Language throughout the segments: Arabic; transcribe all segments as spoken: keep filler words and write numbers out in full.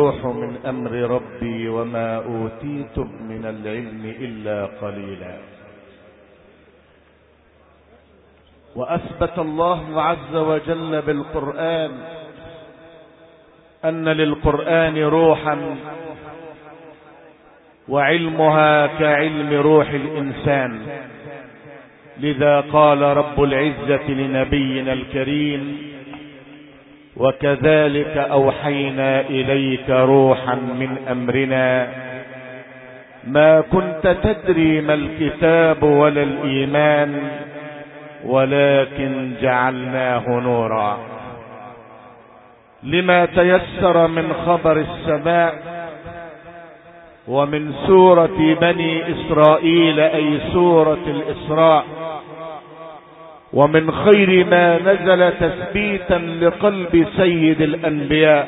روح من أمر ربي وما أوتيتم من العلم إلا قليلا. وأثبت الله عز وجل بالقرآن أن للقرآن روحا وعلمها كعلم روح الإنسان. لذا قال رب العزة لنبينا الكريم: وكذلك أوحينا إليك روحا من أمرنا ما كنت تدري ما الكتاب ولا الإيمان ولكن جعلناه نورا. لما تيسر من خبر السماء ومن سورة بني إسرائيل أي سورة الإسراء، ومن خير ما نزل تثبيتا لقلب سيد الأنبياء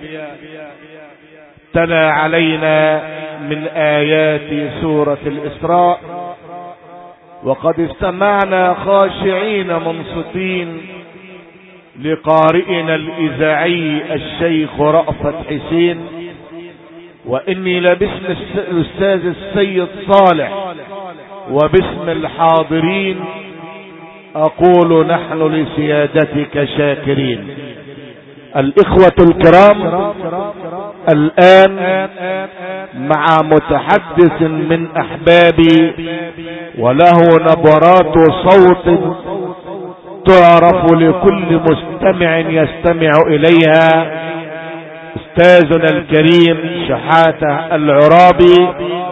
تلا علينا من آيات سورة الإسراء. وقد استمعنا خاشعين منصتين لقارئنا الإذاعي الشيخ رأفت حسين، وإني لباسم الأستاذ السيد صالح وباسم الحاضرين أقول نحن لسيادتك شاكرين. الإخوة الكرام، الآن مع متحدث من أحبابي وله نبرات صوت تعرف لكل مستمع يستمع إليها، أستاذنا الكريم شحاتة العرابي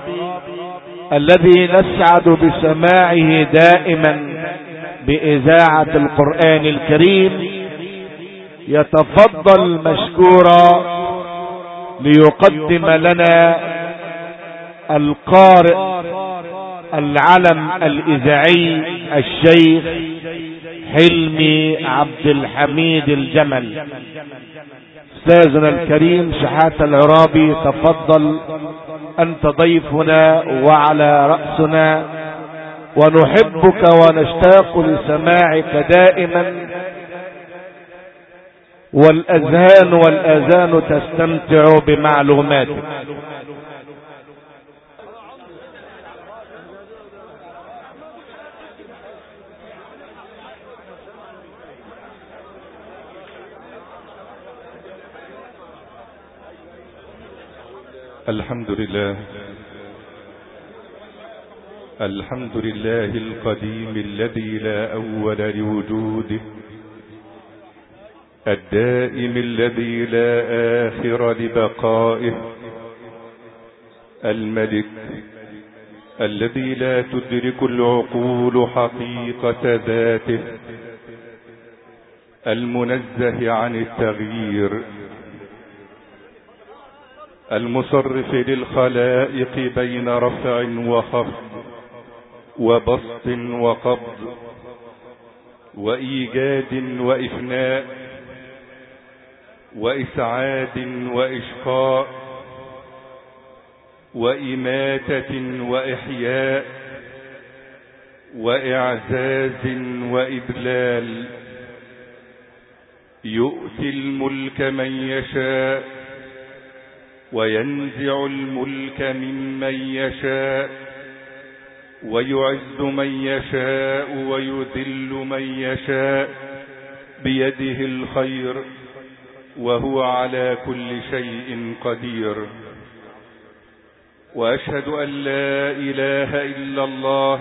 الذي نسعد بسماعه دائما بإذاعة القرآن الكريم. يتفضل مشكورا ليقدم لنا القارئ العلم الإذاعي الشيخ حلمي عبد الحميد الجمل. أستاذنا الكريم شحاتة العرابي، تفضل، أنت ضيفنا وعلى رأسنا، ونحبك ونشتاق لسماعك دائما، والأذهان والآذان تستمتع بمعلوماتك. الحمد لله الحمد لله القديم الذي لا أول لوجوده، الدائم الذي لا آخر لبقائه، الملك الذي لا تدرك العقول حقيقة ذاته، المنزه عن التغيير، المصرف للخلائق بين رفع وخفض وبسط وقبض وإيجاد وإفناء وإسعاد وإشقاء وإماتة وإحياء وإعزاز وإذلال. يؤتي الملك من يشاء وينزع الملك ممن يشاء، ويعز من يشاء ويذل من يشاء، بيده الخير وهو على كل شيء قدير. وأشهد أن لا إله إلا الله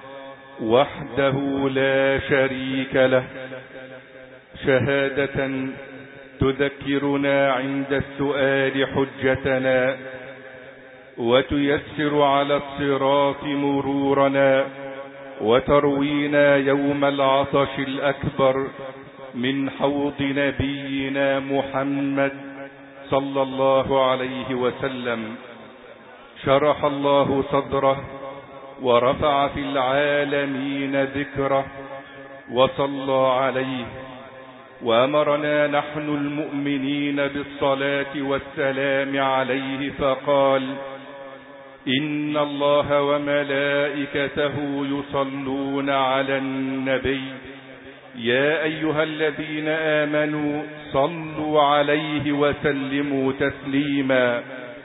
وحده لا شريك له، شهادة تذكرنا عند السؤال حجتنا، وتيسر على الصراط مرورنا، وتروينا يوم العطش الأكبر من حوض نبينا محمد صلى الله عليه وسلم. شرح الله صدره ورفع في العالمين ذكره وصلى عليه، وأمرنا نحن المؤمنين بالصلاة والسلام عليه فقال: إن الله وملائكته يصلون على النبي يا أيها الذين آمنوا صلوا عليه وسلموا تسليما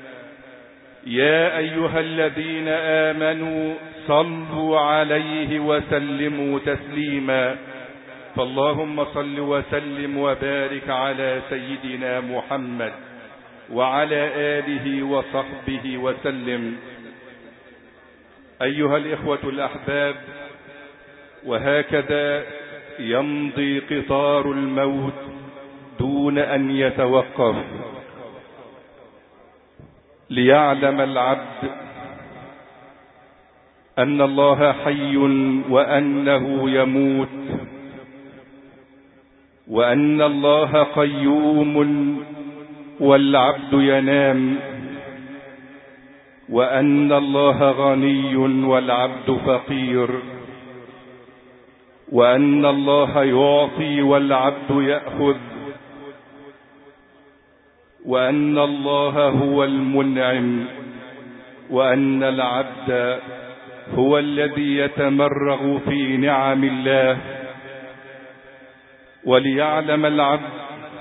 يا أيها الذين آمنوا صلوا عليه وسلموا تسليما فاللهم صل وسلم وبارك على سيدنا محمد وعلى آله وصحبه وسلم. أيها الإخوة الأحباب، وهكذا يمضي قطار الموت دون أن يتوقف، ليعلم العبد أن الله حي وأنه يموت، وأن الله قيوم والعبد ينام، وأن الله غني والعبد فقير، وأن الله يعطي والعبد يأخذ، وأن الله هو المنعم، وأن العبد هو الذي يتمرغ في نعم الله. وليعلم العبد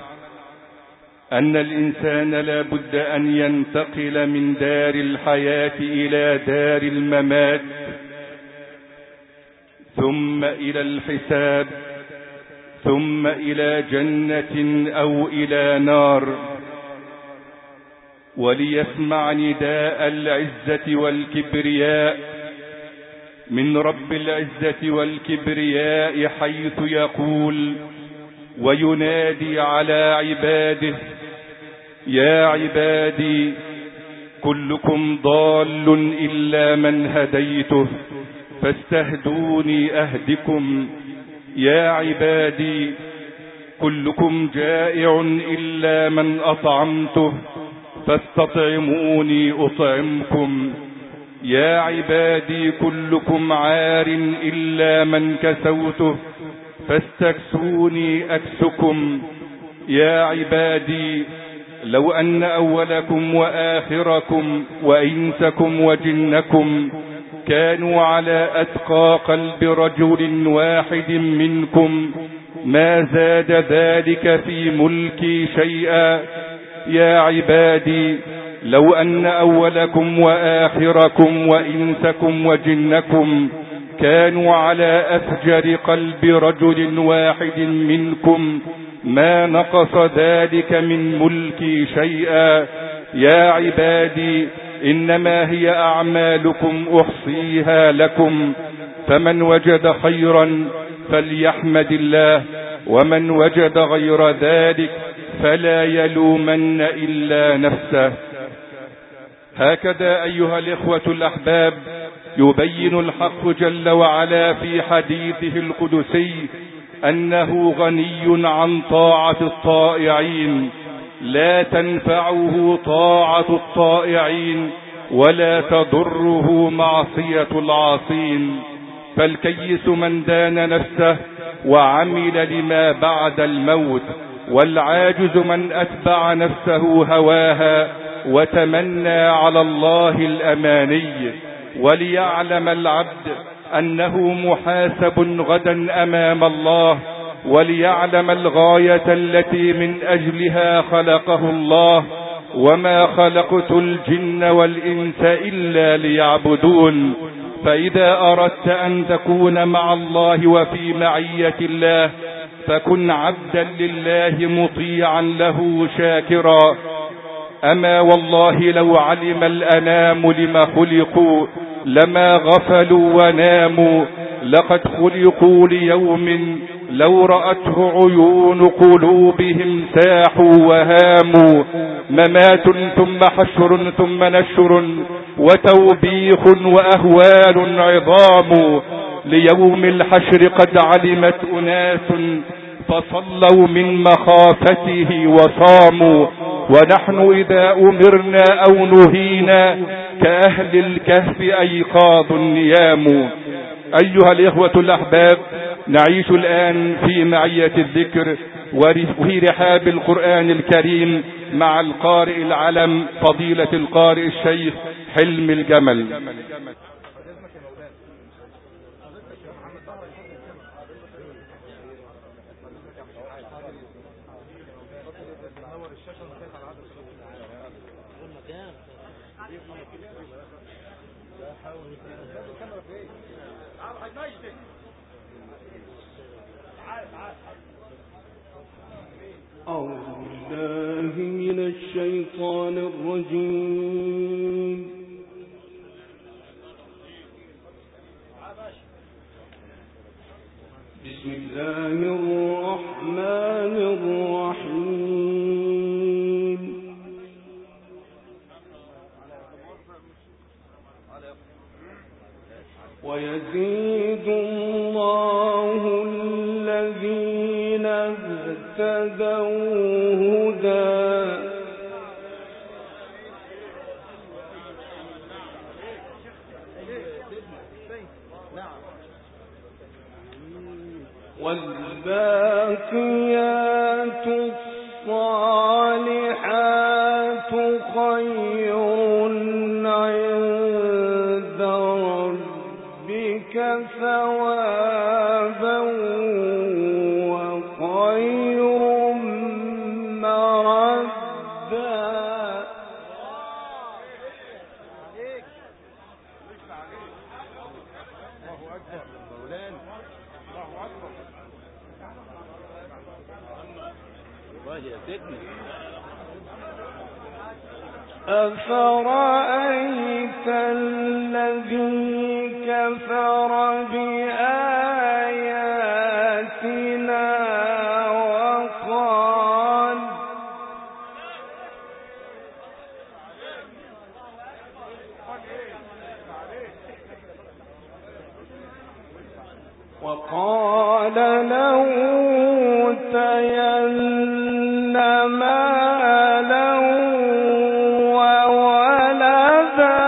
أن الإنسان لا بد أن ينتقل من دار الحياة إلى دار الممات، ثم إلى الحساب، ثم إلى جنة أو إلى نار. وليسمع نداء العزة والكبرياء من رب العزة والكبرياء حيث يقول وينادي على عباده: يا عبادي كلكم ضال إلا من هديته فاستهدوني أهدكم. يا عبادي كلكم جائع إلا من أطعمته فاستطعموني أطعمكم. يا عبادي كلكم عار إلا من كسوته فاستكسوني أكسكم. يا عبادي لو أن أولكم وآخركم وإنسكم وجنكم كانوا على أتقى قلب رجل واحد منكم ما زاد ذلك في ملكي شيئا. يا عبادي لو أن أولكم وآخركم وإنسكم وجنكم كانوا على أفجر قلب رجل واحد منكم ما نقص ذلك من ملكي شيئا. يا عبادي إنما هي أعمالكم أحصيها لكم، فمن وجد خيرا فليحمد الله، ومن وجد غير ذلك فلا يلومن إلا نفسه. هكذا أيها الإخوة الأحباب يبين الحق جل وعلا في حديثه القدسي أنه غني عن طاعة الطائعين، لا تنفعه طاعة الطائعين ولا تضره معصية العاصين. فالكيس من دان نفسه وعمل لما بعد الموت، والعاجز من أتبع نفسه هواها وتمنى على الله الأماني. وليعلم العبد أنه محاسب غدا أمام الله، وليعلم الغاية التي من أجلها خلقه الله: وما خلقت الجن والإنس إلا ليعبدون. فإذا أردت أن تكون مع الله وفي معية الله فكن عبدا لله مطيعا له شاكرا. أما والله لو علم الأنام لما خلقوا لما غفلوا وناموا، لقد خلقوا ليوم لو رأته عيون قلوبهم ساحوا وهاموا. ممات ثم حشر ثم نشر وتوبيخ وأهوال عظام. ليوم الحشر قد علمت أناس فصلوا من مخافته وصاموا، ونحن إذا أمرنا أو نهينا كأهل الكهف أيقاظ نيام. أيها الإخوة الأحباب، نعيش الآن في معية الذكر وفي رحاب القرآن الكريم مع القارئ العلم فضيلة القارئ الشيخ حلم الجمل. أعوذ بالله من الشيطان الرجيم. بسم الله الرحمن الرحيم. ويزيد الله الذين اهتدوا هدى والباقيات الصالحات خير عند ربك ثوابا وخير مردا. أفرأيت الذي كفر بآياتنا وقال وقال لأوتين مالا وولدا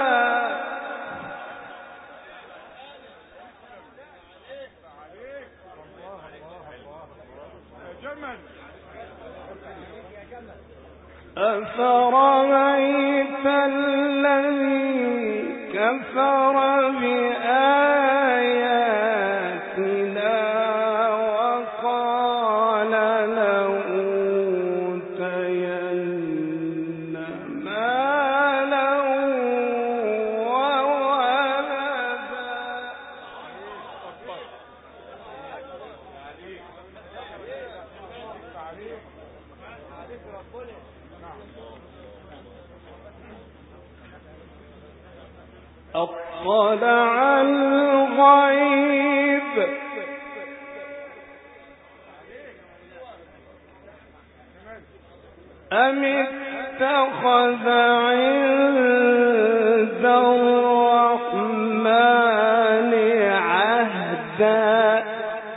أفرأيت الذي كفر بآياتنا وقال لأوتين مالا وولدا. أطلع الغيب أم اتخذ عند الرحمن عهدا.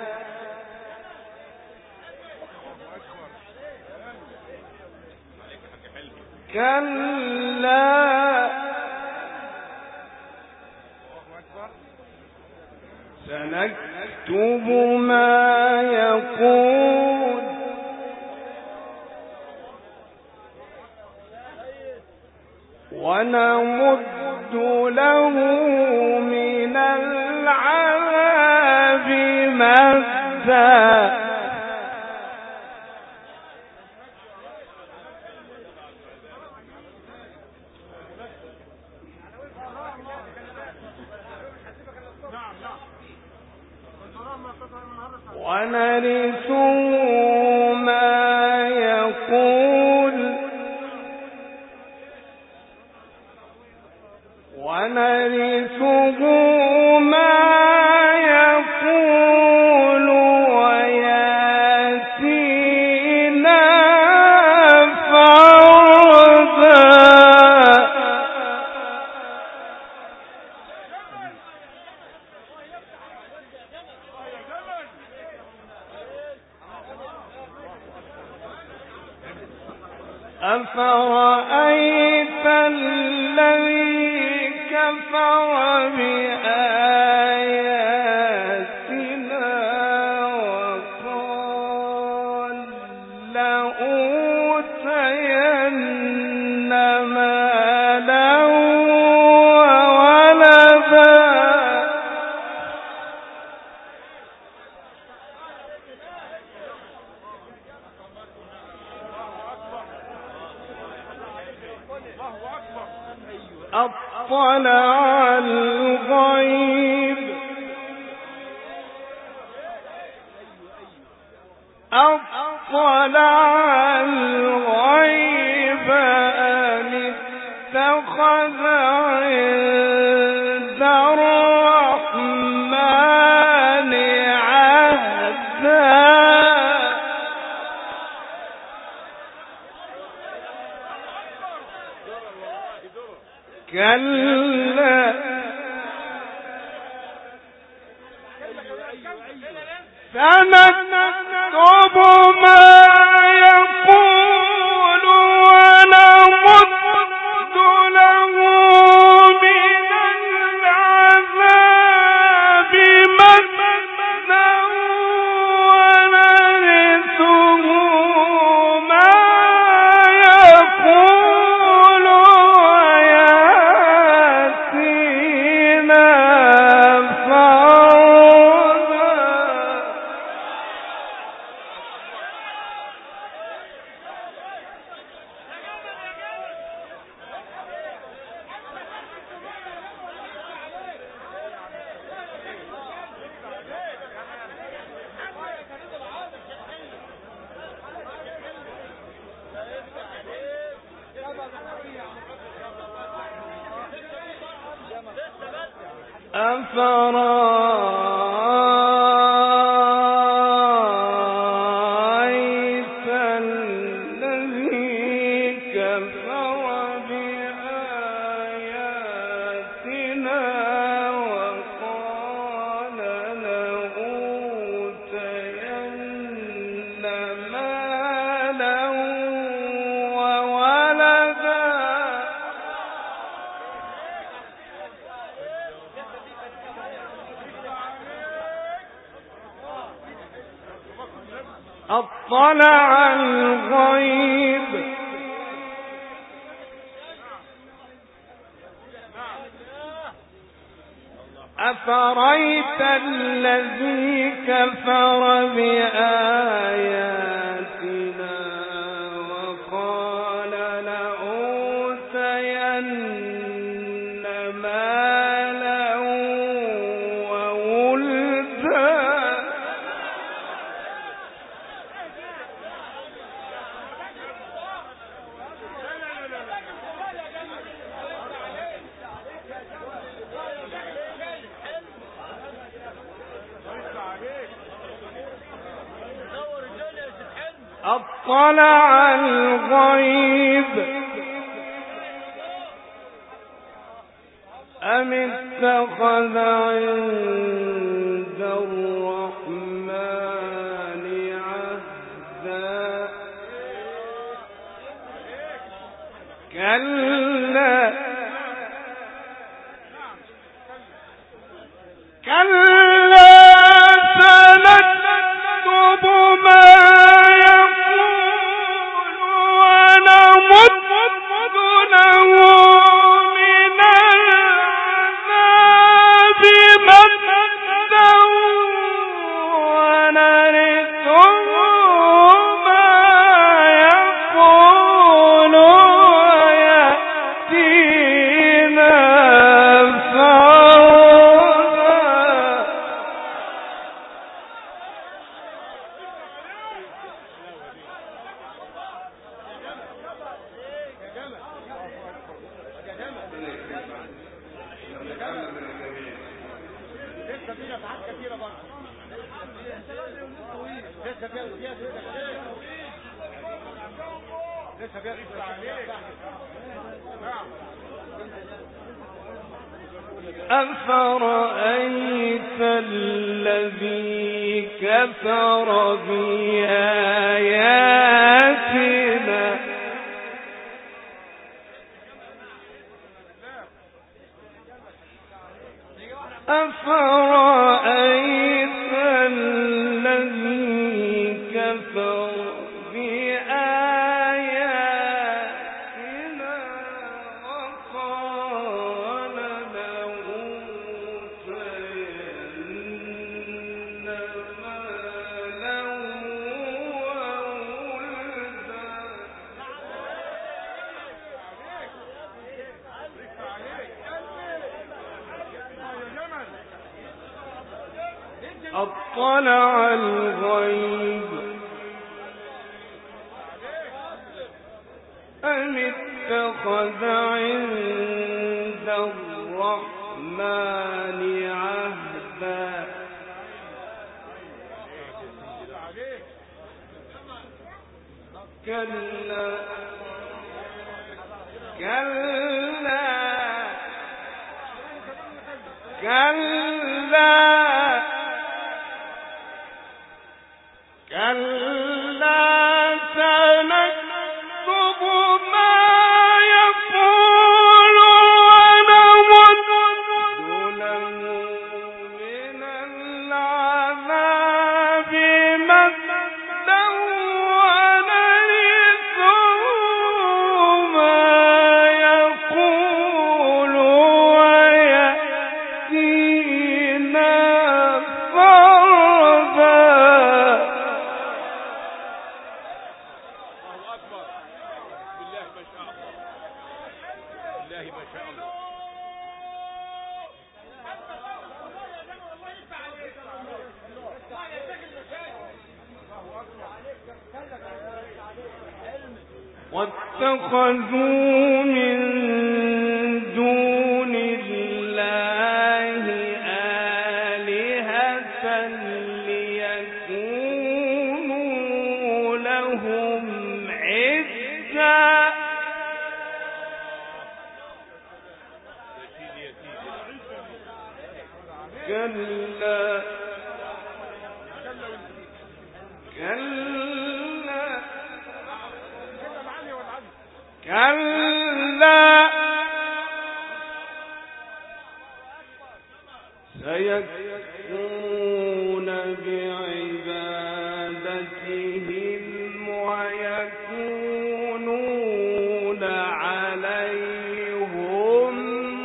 كلا سنكتب ما يقول ونمد له من العذاب مدا. ونرثه ما يقول ونرثه ما يقول ويأتينا فردا. أفرأيت الذي كفر بآياتنا أطلع الغيب أطلع الغيب أم اتخذ عند الرحمن عهدا كلا سنكتب ما يقول ونمد له من العذاب مدا ونرثه ما يقول ويأتينا فردا. أفرأيت الذي كفر بآياتنا وقال لأوتين مالا وولدا أطلع الغيب أفرأيت الذي كفر بآياتنا وقال لأوتين مالا وولدا أطلع الغيب أم اتخذ عند الرحمن عهدا كلا كلا سنكتب ما يقول ونمد له من العذاب مدا ونرثه ما يقول ويأتينا فردا. أفرأيت الذي كفر بآياتنا أفرأيت الذي كفر بآياتنا وقال لأوتين مالا وولدا أطلع الغيب أم اتخذ عند الرحمن عهدا كلا كلا كلا كلا سنكتب ما يقول ونمد له من العذاب مدا ونرثه ما يقول ويأتينا فردا. واتخذوا من دون الله آلهة ليكونوا لهم عزا كلا كلا كلا سيكفرون بعبادتهم ويكونون عليهم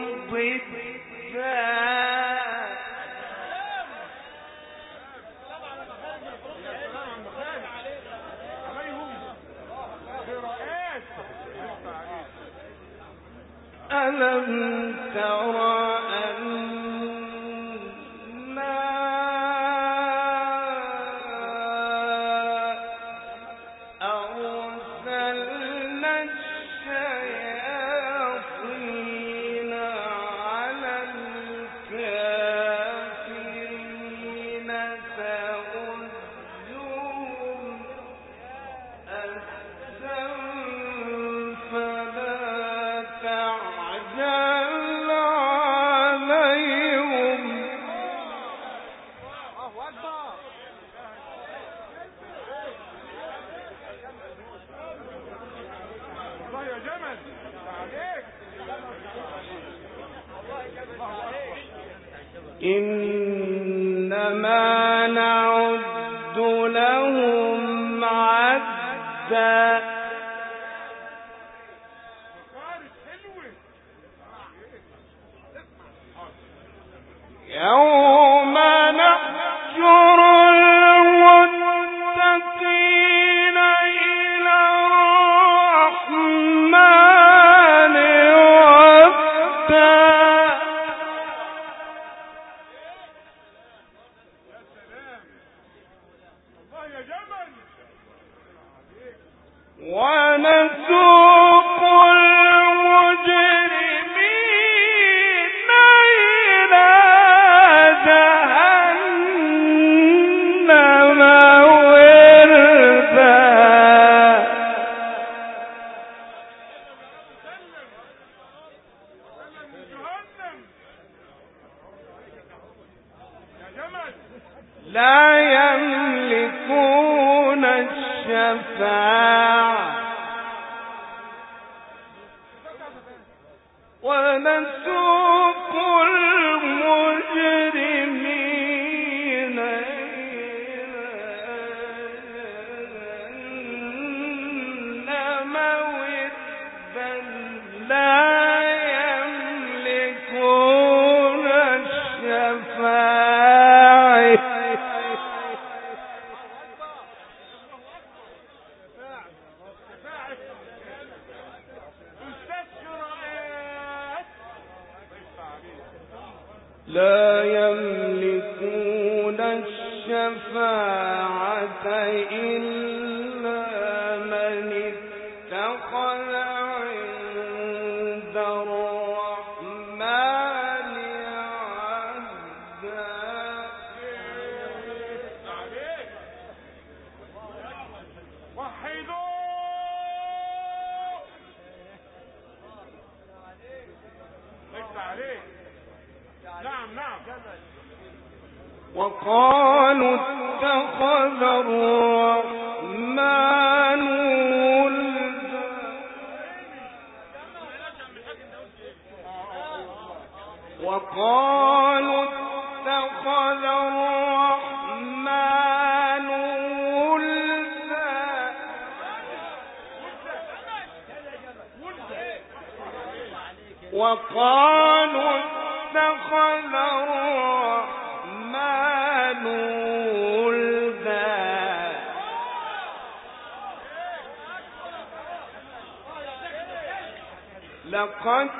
ضدا. ألم تر أنا أرسلنا الشياطين على الكافرين تؤذهم أزا فلا تعجل عليهم إنما نعد لهم عدا يوم نحشر المتقين إلى الرحمن وفدا. ونسوق المجرمين إلى جهنم وردا. لا يملكون الشفاعة ونسوق المجرمين إلى جهنم وردا. لا يملكون الشفاعة لا يملكون الشفاعة الشفاعة إلا من اتخذ عند الرحمن عهدا. وحدوا ليس عليك. نعم نعم. وقالوا اتخذ الرحمن ولدا. وقالوا اتخذ الرحمن ولدا. وقالوا اتخذ الرحمن ولدا. لقد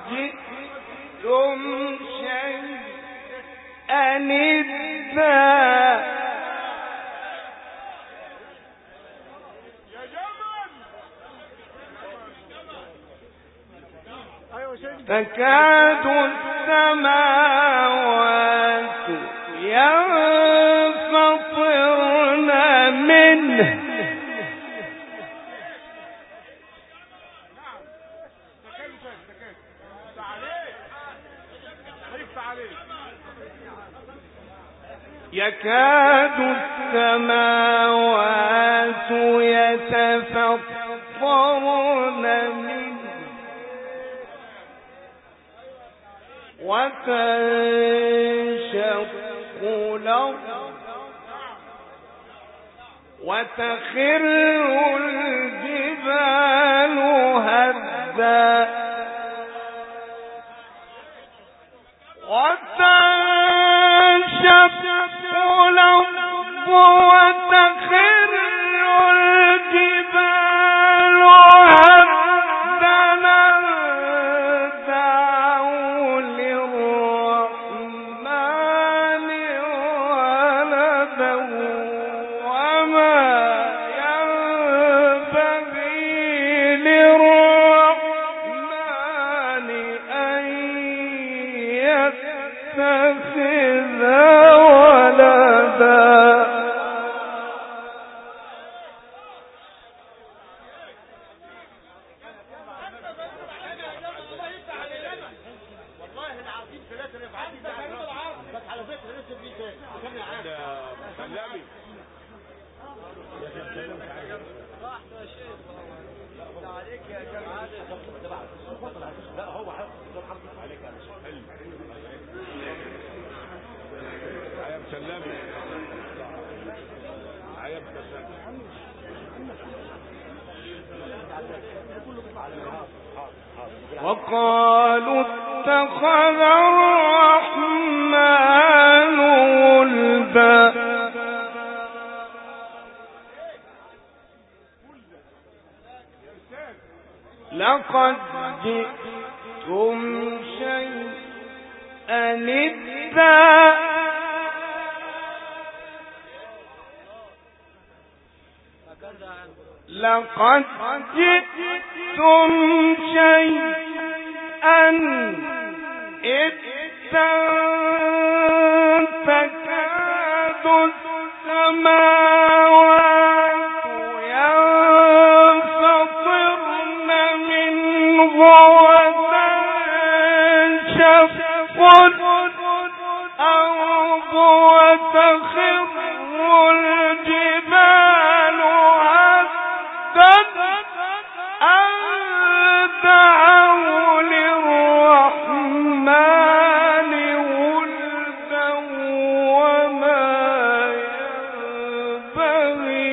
جئتم شيئا إدا. تكاد السماوات ينفطرن منه. يكاد السماوات يتفطرن منه وتنشق الأرض وتخر الجبال هدا. وتنشق الأرض وتخر الجبال هدا. دعوا للرحمن ولدا وما ينبغي للرحمن أن يتخذ ولدا. وقالوا اتخذ الرحمن ولدا. لقد جئتم شيئا إدا. لقد جئتم شيئا إدا. تكاد السماوات ينفطرن منه وتنشق الأرض وتخر الجبال هدا. أن دعوا للرحمن ولدا وما ينبغي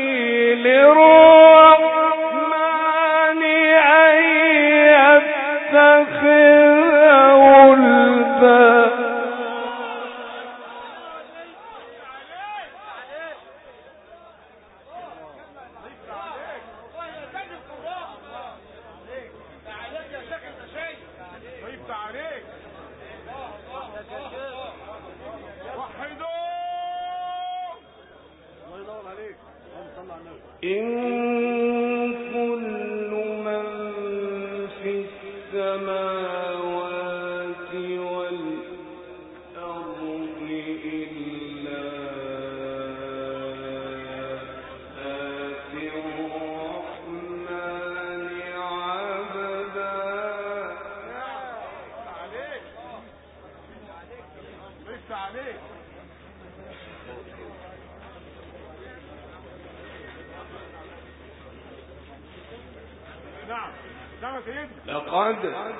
لقد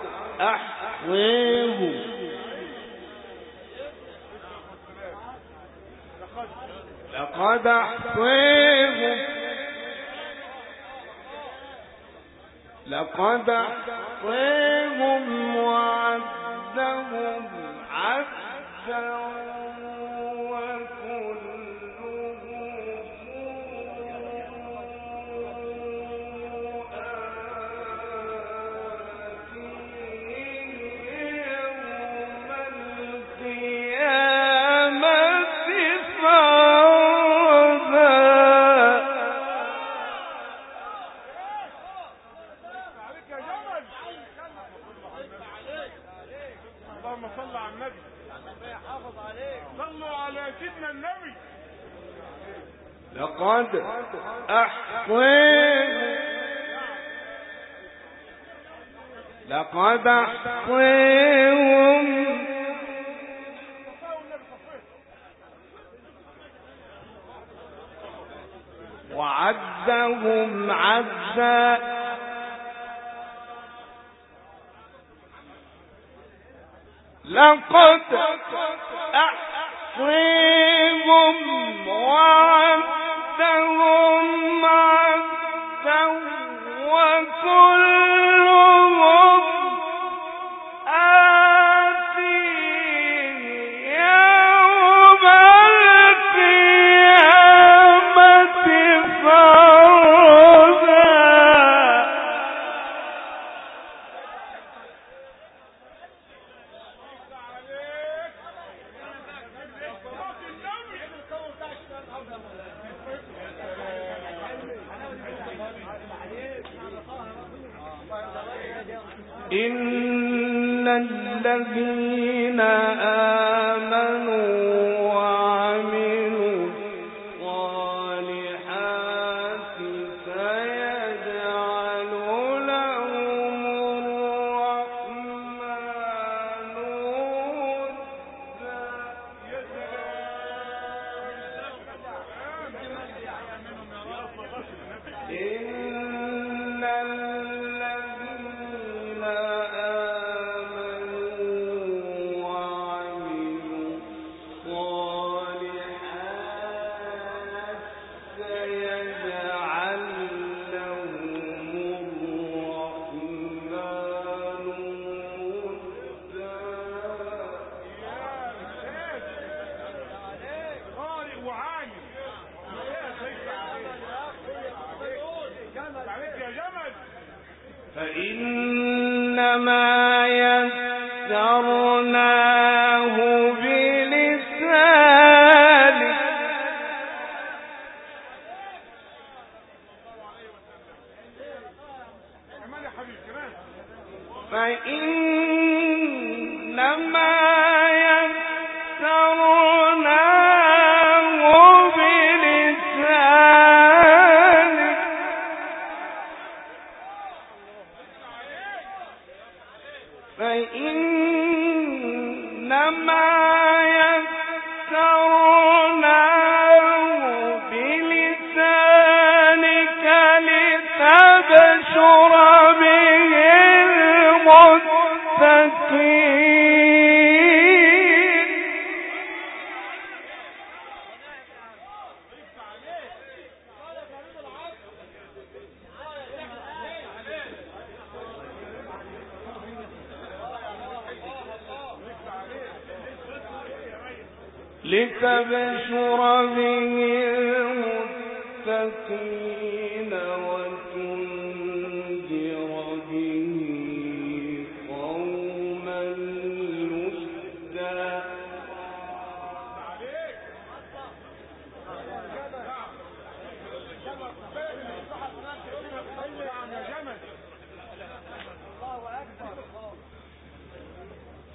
أحصيهم لقد أحصيهم لقد أحصيهم وعدهم عدا لقد أحصيهم لقد أحصيهم وعدهم عدا لقد أحصيهم وعدهم عدا وكلهم آتيه يوم القيامة فردا. إن الذين آمنوا وعملوا الصالحات سيجعل لهم الرحمن ودا. إن الذين آمنوا وعملوا الصالحات سيجعل لهم الرحمن ودا. قارئ وعالم فإنما يسرناه بلسانك فإنما يسرناه بلسانك فإنما يسرناه بلسانك لتبشر به المتقين. لتبشر به المتقين وتنذر به قوما لدا.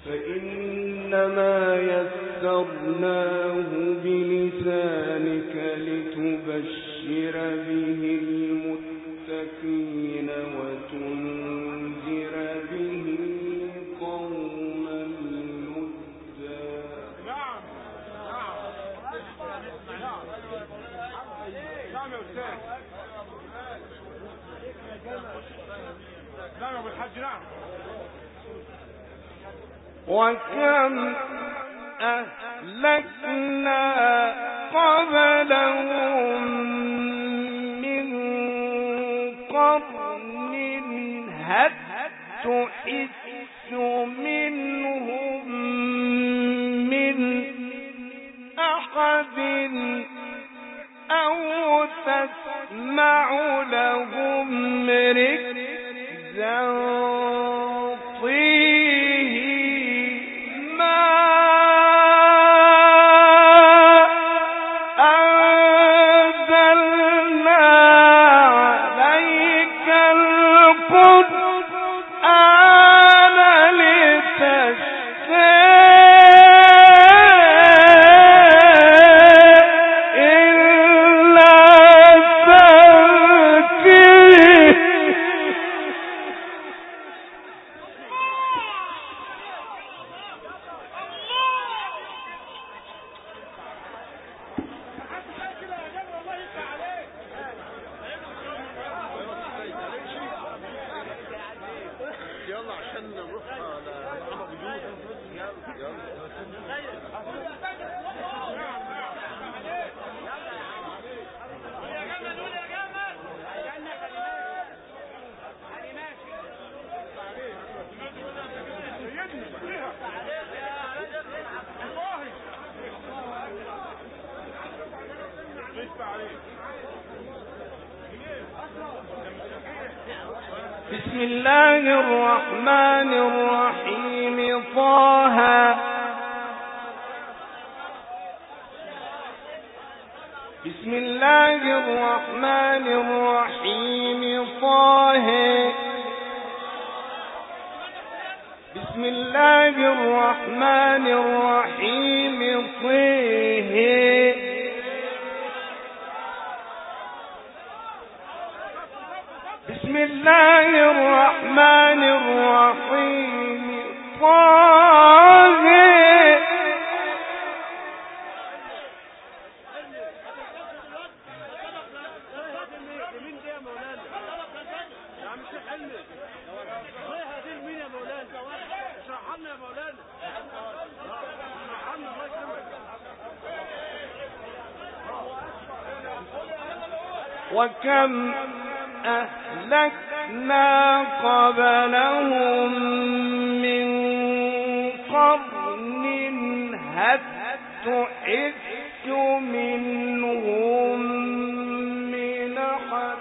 فإنما يسرناه بلسانك لتبشر به المتقين وتنذر به قوما لدا. نعم نعم نعم يا أستاذ. نعم يا أبو الحاج. نعم. وكم أهلكنا قبلهم من قرن هل تحس منهم من أحد أو تسمع لهم ركزا بسم الله الرحمن الرحيم. طه. بسم الله الرحمن الرحيم. طه. بسم الله الرحمن الرحيم. طه. بسم الله الرحمن الرحيم. طه. وكم أهلكنا قبلهم من قرن هل تحس منهم من أحد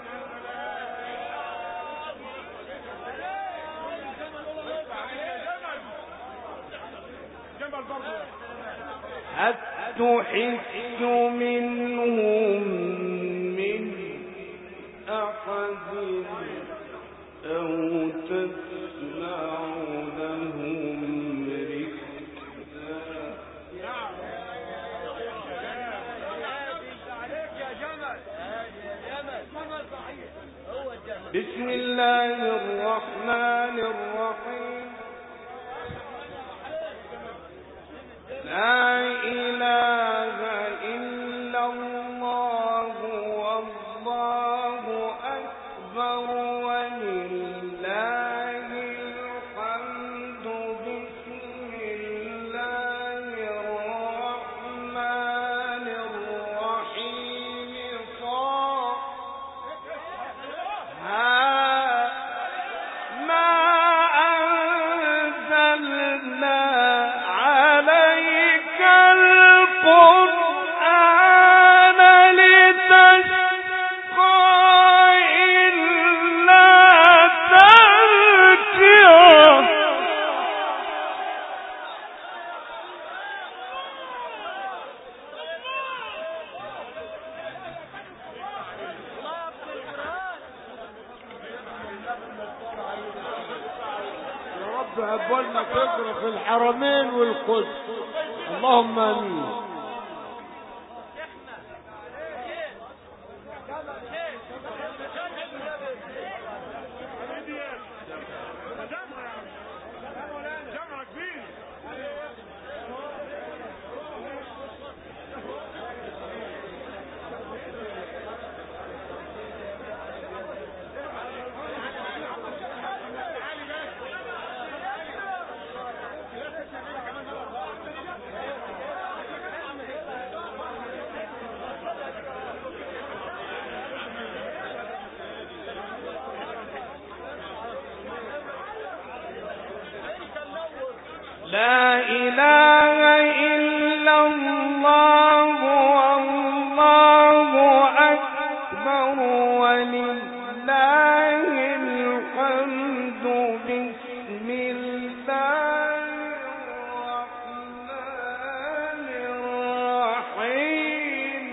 هل تحس منهم من أحد أو تسمع لهم ركزا. بسم الله الرحمن الرحيم. لا إله إلا الله والله أكبر ولله الحمد. بسم الله الرحمن الرحيم. طه. ما أنزلنا عليك القرآن لتشقى إلا تذكرة. يا رب رب هب لنا فكر في الحرمين والقدس، اللهم امين. لا إله إلا الله والله أكبر ولله الحمد. بسم الله الرحمن الرحيم.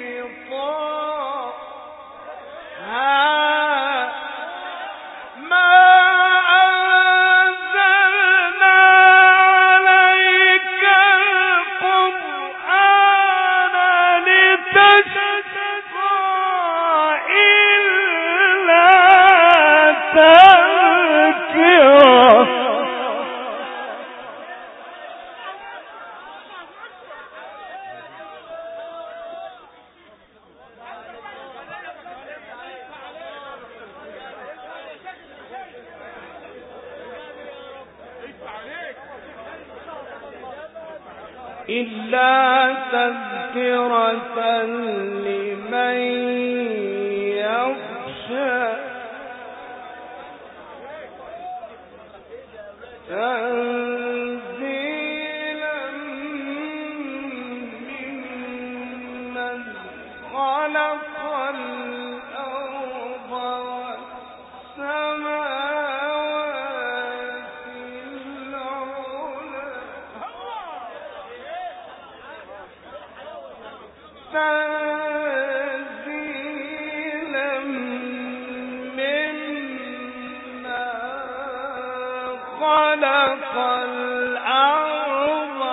إلا تذكرة لمن يخشى. تنزيلا ممن خلق الأرض والسماوات العلى. تنزيلا مما خلق الأرض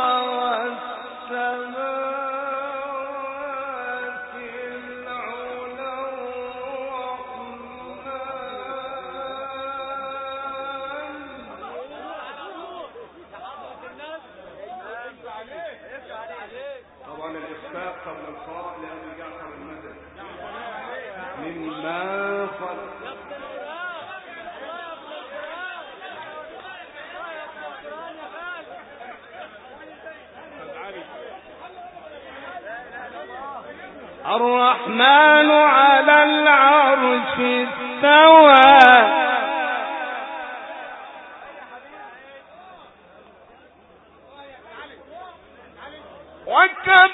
والسماوات العلى الرحمن. طبعا الإخفاء قبل القاء لأبي جعفر المدني. مما خلق الرحمن على العرش استوى. وكم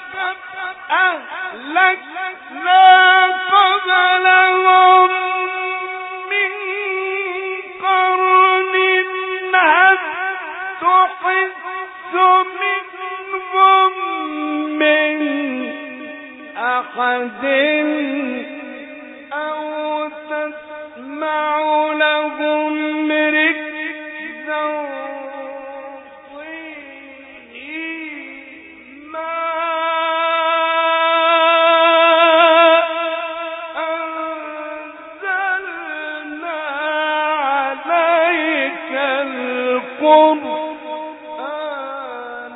أهلكنا قبلهم من قرن هل تحس منهم من أحد أو تسمع لهم ركزا طيما. أنزلنا عليك القرآن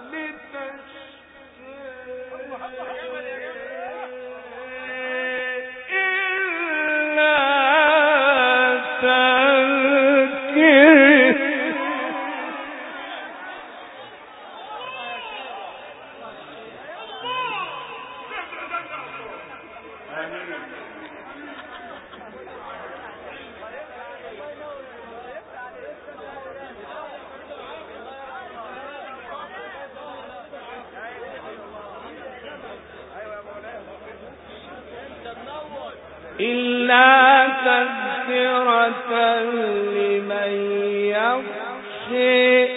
إلا تذكرة لمن يخشى.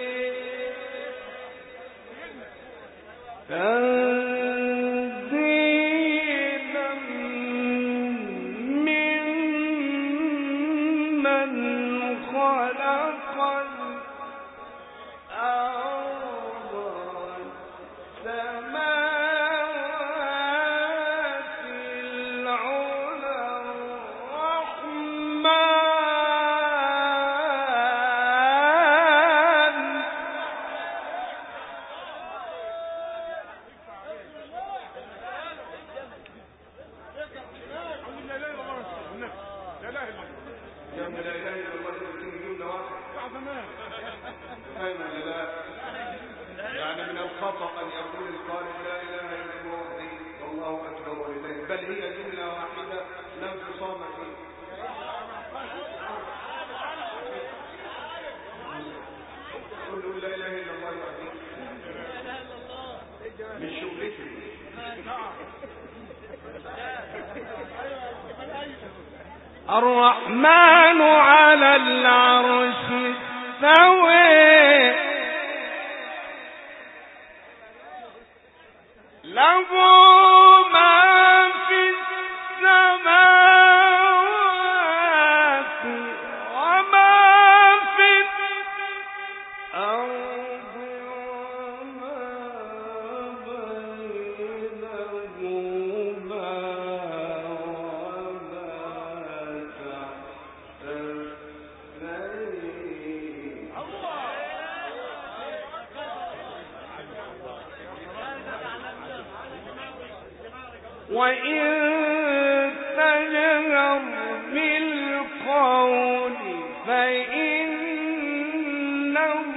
تنزيلا ممن خلق الأرض خطأ أن يقول القائل لا إله إلا الله والله أكبر ولله، بل هي جملة واحدة لا انفصام فيها. قل لا إله إلا الله وحده من شغلتي. الرحمن على العرش استوى له ما في السماوات وما في الأرض وما بينهما وما تحت الثرى. وإن تجهر بالقول فإنه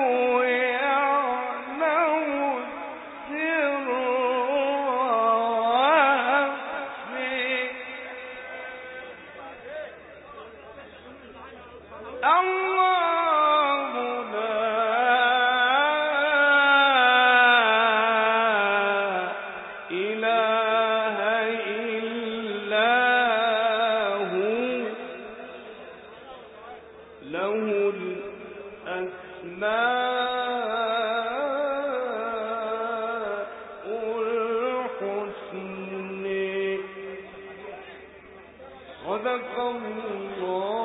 يعلم السر وأخفي. الله لا إله إلا هو له الأسماء الحسنى. صدق الله